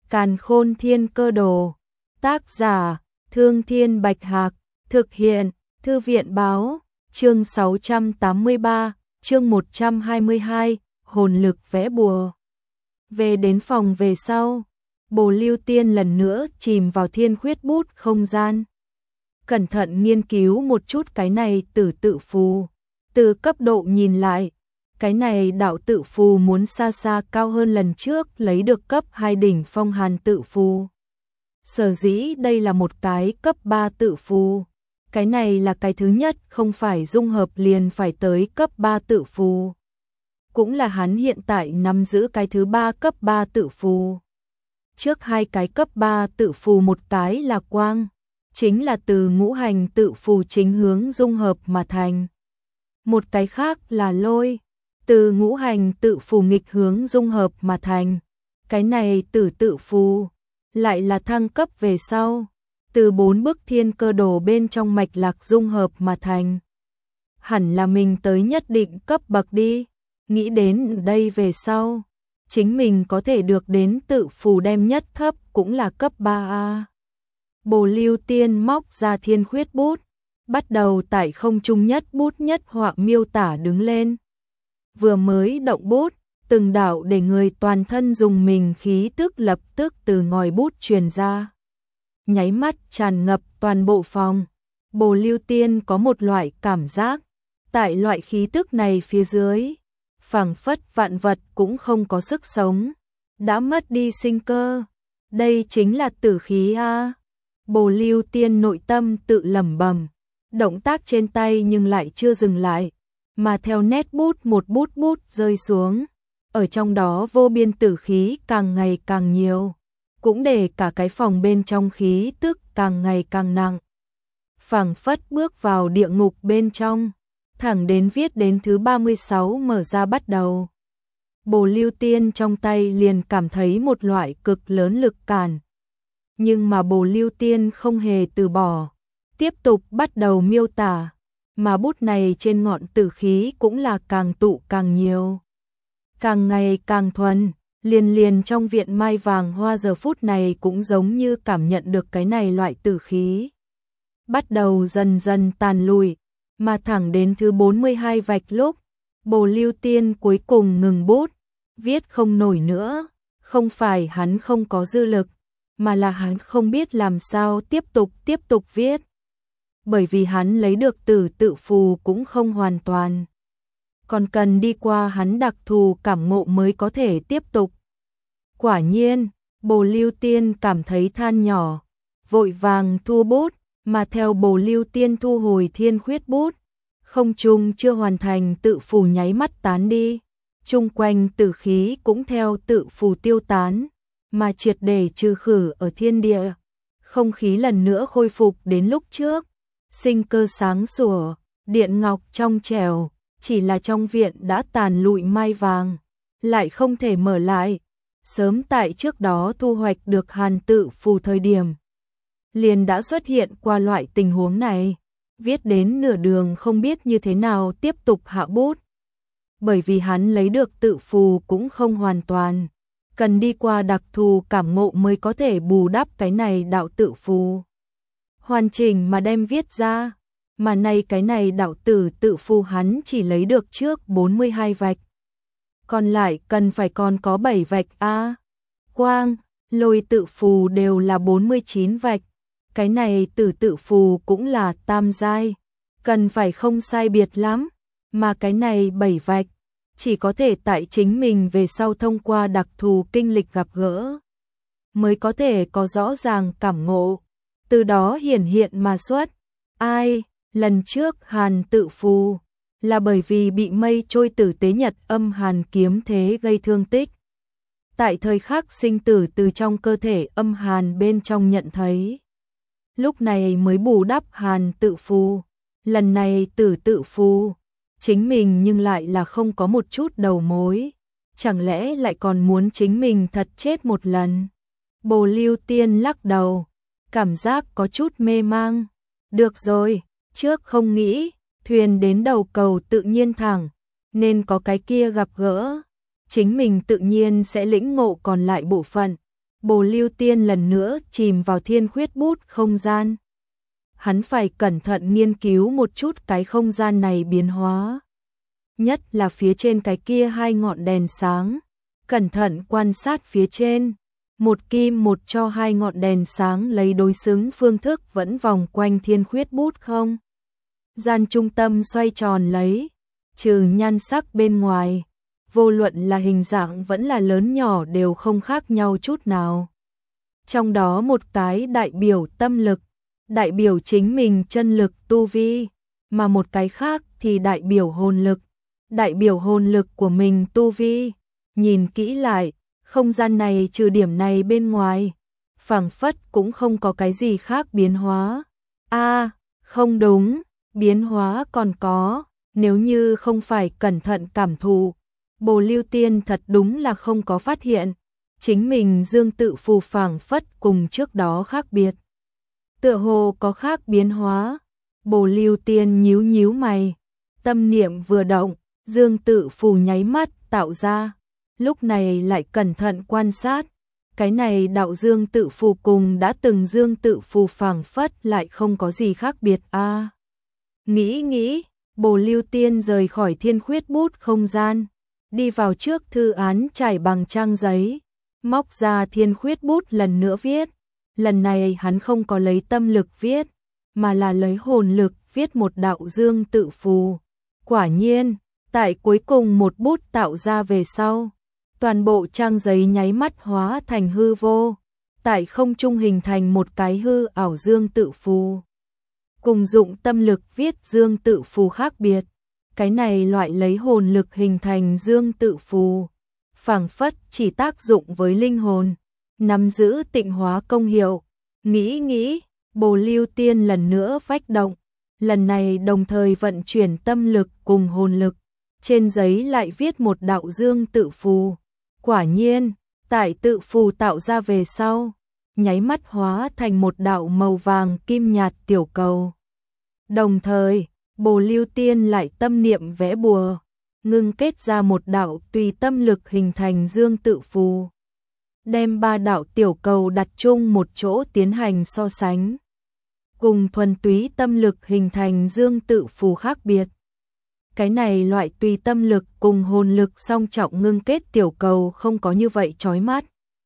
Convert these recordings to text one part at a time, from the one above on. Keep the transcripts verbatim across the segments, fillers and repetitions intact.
Càn Khôn Thiên Cơ Đồ. Tác giả: Thương Thiên Bạch Hạc. Thực hiện: Thư viện báo. Chương sáu trăm tám mươi ba, chương một trăm hai mươi hai, hồn lực vẽ bùa. Về đến phòng về sau, Bồ Lưu Tiên lần nữa chìm vào thiên khuyết bút không gian. Cẩn thận nghiên cứu một chút cái này tử tự phù. Từ cấp độ nhìn lại, cái này đạo tự phù muốn xa xa cao hơn lần trước lấy được cấp hai đỉnh phong hàn tự phù. Sở dĩ đây là một cái cấp ba tự phù. Cái này là cái thứ nhất, không phải dung hợp liền phải tới cấp ba tự phù. Cũng là hắn hiện tại nắm giữ cái thứ ba cấp ba tự phù. Trước hai cái cấp ba tự phù, một cái là quang, chính là từ ngũ hành tự phù chính hướng dung hợp mà thành. Một cái khác là lôi, từ ngũ hành tự phù nghịch hướng dung hợp mà thành. Cái này tử tự phù lại là thăng cấp về sau, từ bốn bức thiên cơ đồ bên trong mạch lạc dung hợp mà thành. Hẳn là mình tới nhất định cấp bậc đi, nghĩ đến đây về sau, chính mình có thể được đến tự phù đem nhất thấp cũng là cấp ba A. Bồ Lưu Tiên móc ra thiên khuyết bút, bắt đầu tại không trung nhất bút nhất họa miêu tả đứng lên. Vừa mới động bút, từng đạo để người toàn thân dùng mình khí tức lập tức từ ngòi bút truyền ra. Nháy mắt tràn ngập toàn bộ phòng. Bồ Lưu Tiên có một loại cảm giác, tại loại khí tức này phía dưới, phảng phất vạn vật cũng không có sức sống, đã mất đi sinh cơ. Đây chính là tử khí a. Bồ Lưu Tiên nội tâm tự lẩm bẩm, động tác trên tay nhưng lại chưa dừng lại, mà theo nét bút một bút bút rơi xuống, ở trong đó vô biên tử khí càng ngày càng nhiều, cũng để cả cái phòng bên trong khí tức càng ngày càng nặng. Phảng phất bước vào địa ngục bên trong, thẳng đến viết đến thứ ba mươi sáu mở ra bắt đầu. Bồ Lưu Tiên trong tay liền cảm thấy một loại cực lớn lực cản. Nhưng mà Bồ Lưu Tiên không hề từ bỏ, tiếp tục bắt đầu miêu tả, mà bút này trên ngọn tử khí cũng là càng tụ càng nhiều, càng ngày càng thuần. Liền liền trong viện mai vàng hoa giờ phút này cũng giống như cảm nhận được cái này loại tử khí, bắt đầu dần dần tàn lùi, mà thẳng đến thứ bốn mươi hai vạch lúc, Bồ Lưu Tiên cuối cùng ngừng bút, viết không nổi nữa. Không phải hắn không có dư lực, mà là hắn không biết làm sao tiếp tục tiếp tục viết. Bởi vì hắn lấy được tử tự phù cũng không hoàn toàn, còn cần đi qua hắn đặc thù cảm ngộ mới có thể tiếp tục. Quả nhiên, Bồ Lưu Tiên cảm thấy than nhỏ, vội vàng thu bút, mà theo Bồ Lưu Tiên thu hồi thiên khuyết bút, không trung chưa hoàn thành tự phù nháy mắt tán đi, chung quanh tử khí cũng theo tự phù tiêu tán, mà triệt để trừ khử ở thiên địa. Không khí lần nữa khôi phục đến lúc trước, sinh cơ sáng sủa, điện ngọc trong trẻo, chỉ là trong viện đã tàn lụi mai vàng, lại không thể mở lại. Sớm tại trước đó thu hoạch được hàn tự phù thời điểm, liền đã xuất hiện qua loại tình huống này, viết đến nửa đường không biết như thế nào tiếp tục hạ bút. Bởi vì hắn lấy được tự phù cũng không hoàn toàn, cần đi qua đặc thù cảm ngộ mới có thể bù đắp cái này đạo tự phù, hoàn chỉnh mà đem viết ra. Mà nay cái này đạo tử tự phù hắn chỉ lấy được trước bốn mươi hai vạch, còn lại cần phải còn có bảy vạch a. Quang, lôi tự phù đều là bốn mươi chín vạch, cái này tử tự phù cũng là tam giai, cần phải không sai biệt lắm, mà cái này bảy vạch chỉ có thể tại chính mình về sau thông qua đặc thù kinh lịch gặp gỡ mới có thể có rõ ràng cảm ngộ, từ đó hiển hiện mà xuất. Ai, lần trước hàn tự phù là bởi vì bị mây trôi tử tế nhật âm hàn kiếm thế gây thương tích, tại thời khắc sinh tử từ trong cơ thể âm hàn bên trong nhận thấy, lúc này mới bù đắp hàn tự phù. Lần này tử tự phù, chính mình nhưng lại là không có một chút đầu mối, chẳng lẽ lại còn muốn chính mình thật chết một lần. Bồ Lưu Tiên lắc đầu, cảm giác có chút mê mang. Được rồi, trước không nghĩ, thuyền đến đầu cầu tự nhiên thẳng, nên có cái kia gặp gỡ, chính mình tự nhiên sẽ lĩnh ngộ còn lại bộ phận, Bồ Lưu Tiên lần nữa chìm vào thiên khuyết bút không gian. Hắn phải cẩn thận nghiên cứu một chút cái không gian này biến hóa. Nhất là phía trên cái kia hai ngọn đèn sáng. Cẩn thận quan sát phía trên. Một kim một cho hai ngọn đèn sáng lấy đối xứng phương thức vẫn vòng quanh thiên khuyết bút không. Gian trung tâm xoay tròn lấy. Trừ nhan sắc bên ngoài. Vô luận là hình dạng vẫn là lớn nhỏ đều không khác nhau chút nào. Trong đó một cái đại biểu tâm lực, đại biểu chính mình chân lực tu vi, mà một cái khác thì đại biểu hồn lực, đại biểu hồn lực của mình tu vi. Nhìn kỹ lại, không gian này trừ điểm này bên ngoài, phảng phất cũng không có cái gì khác biến hóa. A, à, không đúng, biến hóa còn có, nếu như không phải cẩn thận cảm thụ, Bồ Lưu Tiên thật đúng là không có phát hiện, chính mình dương tự phù phảng phất cùng trước đó khác biệt. Tựa hồ có khác biến hóa, Bồ Lưu Tiên nhíu nhíu mày, tâm niệm vừa động, dương tự phù nháy mắt tạo ra, lúc này lại cẩn thận quan sát, cái này đạo dương tự phù cùng đã từng dương tự phù phảng phất lại không có gì khác biệt a. À, nghĩ nghĩ, Bồ Lưu Tiên rời khỏi thiên khuyết bút không gian, đi vào trước thư án trải bằng trang giấy, móc ra thiên khuyết bút lần nữa viết. Lần này hắn không có lấy tâm lực viết, mà là lấy hồn lực viết một đạo dương tự phù. Quả nhiên, tại cuối cùng một bút tạo ra về sau, toàn bộ trang giấy nháy mắt hóa thành hư vô, tại không trung hình thành một cái hư ảo dương tự phù. Cùng dụng tâm lực viết dương tự phù khác biệt, cái này loại lấy hồn lực hình thành dương tự phù, phảng phất chỉ tác dụng với linh hồn, nắm giữ tịnh hóa công hiệu. Nghĩ nghĩ, Bồ Lưu Tiên lần nữa vách động, lần này đồng thời vận chuyển tâm lực cùng hồn lực, trên giấy lại viết một đạo dương tự phù. Quả nhiên, tại tự phù tạo ra về sau, nháy mắt hóa thành một đạo màu vàng kim nhạt tiểu cầu. Đồng thời, Bồ Lưu Tiên lại tâm niệm vẽ bùa, ngưng kết ra một đạo tùy tâm lực hình thành dương tự phù. Đem ba đạo tiểu cầu đặt chung một chỗ tiến hành so sánh. Cùng thuần túy tâm lực hình thành dương tự phù khác biệt. Cái này loại tùy tâm lực cùng hồn lực song trọng ngưng kết tiểu cầu không có như vậy chói mắt,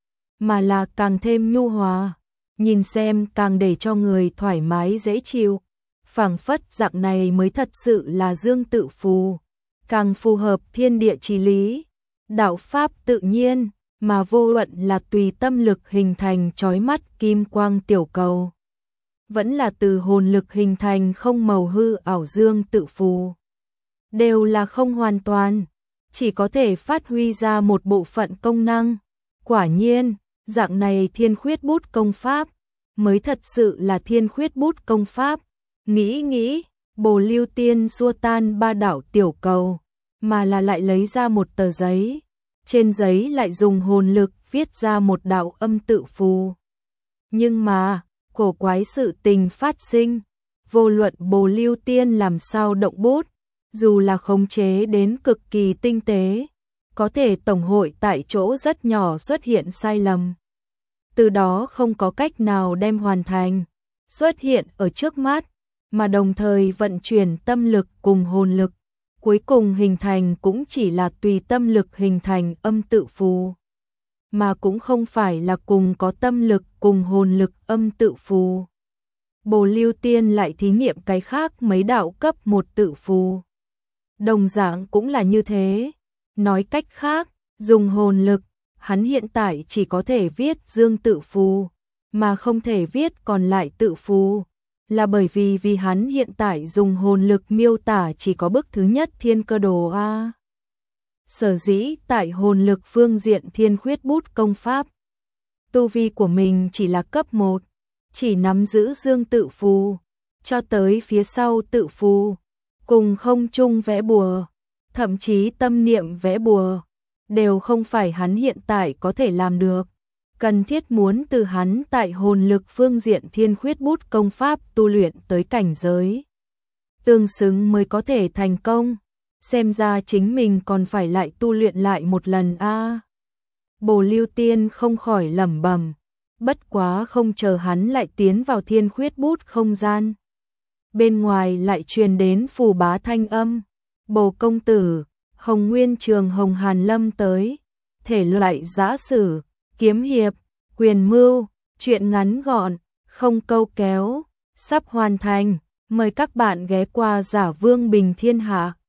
mà là càng thêm nhu hòa, nhìn xem càng để cho người thoải mái dễ chịu. Phảng phất dạng này mới thật sự là dương tự phù, càng phù hợp thiên địa chí lý, đạo pháp tự nhiên, mà vô luận là tùy tâm lực hình thành chói mắt kim quang tiểu cầu, vẫn là từ hồn lực hình thành không màu hư ảo dương tự phù, đều là không hoàn toàn, chỉ có thể phát huy ra một bộ phận công năng. Quả nhiên, dạng này thiên khuyết bút công pháp mới thật sự là thiên khuyết bút công pháp. Nghĩ nghĩ, Bồ Lưu Tiên xua tan ba đạo tiểu cầu, mà là lại lấy ra một tờ giấy, trên giấy lại dùng hồn lực viết ra một đạo âm tự phù. Nhưng mà, cổ quái sự tình phát sinh, vô luận Bồ Lưu Tiên làm sao động bút, dù là khống chế đến cực kỳ tinh tế, có thể tổng hội tại chỗ rất nhỏ xuất hiện sai lầm. Từ đó không có cách nào đem hoàn thành, xuất hiện ở trước mắt, mà đồng thời vận chuyển tâm lực cùng hồn lực, cuối cùng hình thành cũng chỉ là tùy tâm lực hình thành âm tự phù, mà cũng không phải là cùng có tâm lực cùng hồn lực âm tự phù. Bồ Lưu Tiên lại thí nghiệm cái khác mấy đạo cấp một tự phù. Đồng dạng cũng là như thế, nói cách khác, dùng hồn lực, hắn hiện tại chỉ có thể viết dương tự phù, mà không thể viết còn lại tự phù. Là bởi vì vì hắn hiện tại dùng hồn lực miêu tả chỉ có bức thứ nhất thiên cơ đồ A. Sở dĩ tại hồn lực phương diện thiên khuyết bút công pháp, tu vi của mình chỉ là cấp một, chỉ nắm giữ dương tự phù, cho tới phía sau tự phù, cùng không chung vẽ bùa, thậm chí tâm niệm vẽ bùa, đều không phải hắn hiện tại có thể làm được. Cần thiết muốn từ hắn tại hồn lực phương diện thiên khuyết bút công pháp tu luyện tới cảnh giới tương xứng mới có thể thành công, xem ra chính mình còn phải lại tu luyện lại một lần a. À. Bồ Lưu Tiên không khỏi lẩm bẩm, bất quá không chờ hắn lại tiến vào thiên khuyết bút không gian. Bên ngoài lại truyền đến phù bá thanh âm, Bồ công tử, Hồng Nguyên Trường Hồng Hàn Lâm tới, thể loại giã sử, kiếm hiệp, quyền mưu, truyện ngắn gọn, không câu kéo, sắp hoàn thành, mời các bạn ghé qua Giả Vương Bình Thiên Hạ.